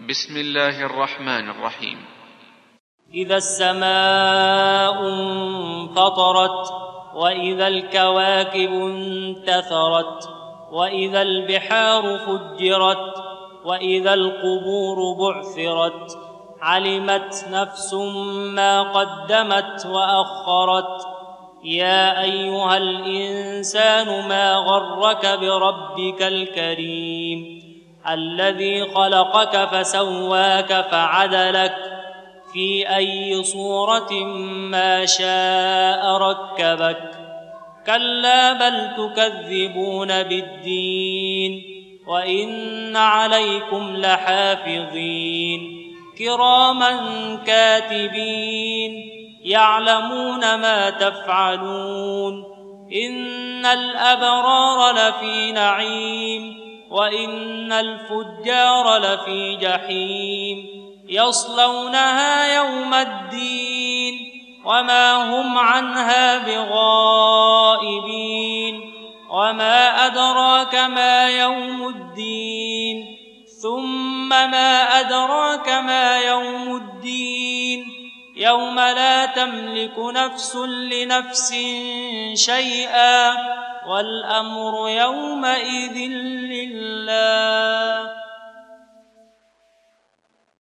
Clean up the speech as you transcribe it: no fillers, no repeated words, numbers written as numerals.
بسم الله الرحمن الرحيم. إذا السماء انفطرت وإذا الكواكب انتثرت وإذا البحار فجرت وإذا القبور بعثرت علمت نفس ما قدمت وأخرت. يا أيها الإنسان ما غرك بربك الكريم الذي خلقك فسواك فعدلك في أي صورة ما شاء ركبك. كلا بل تكذبون بالدين وإن عليكم لحافظين كراما كاتبين يعلمون ما تفعلون. إن الأبرار لفي نعيم وإن الفجار لفي جحيم يصلونها يوم الدين وما هم عنها بغائبين. وما أدراك ما يوم الدين ثم ما أدراك ما يوم الدين يوم لا تملك نفس لنفس شيئا والأمر يومئذ لله.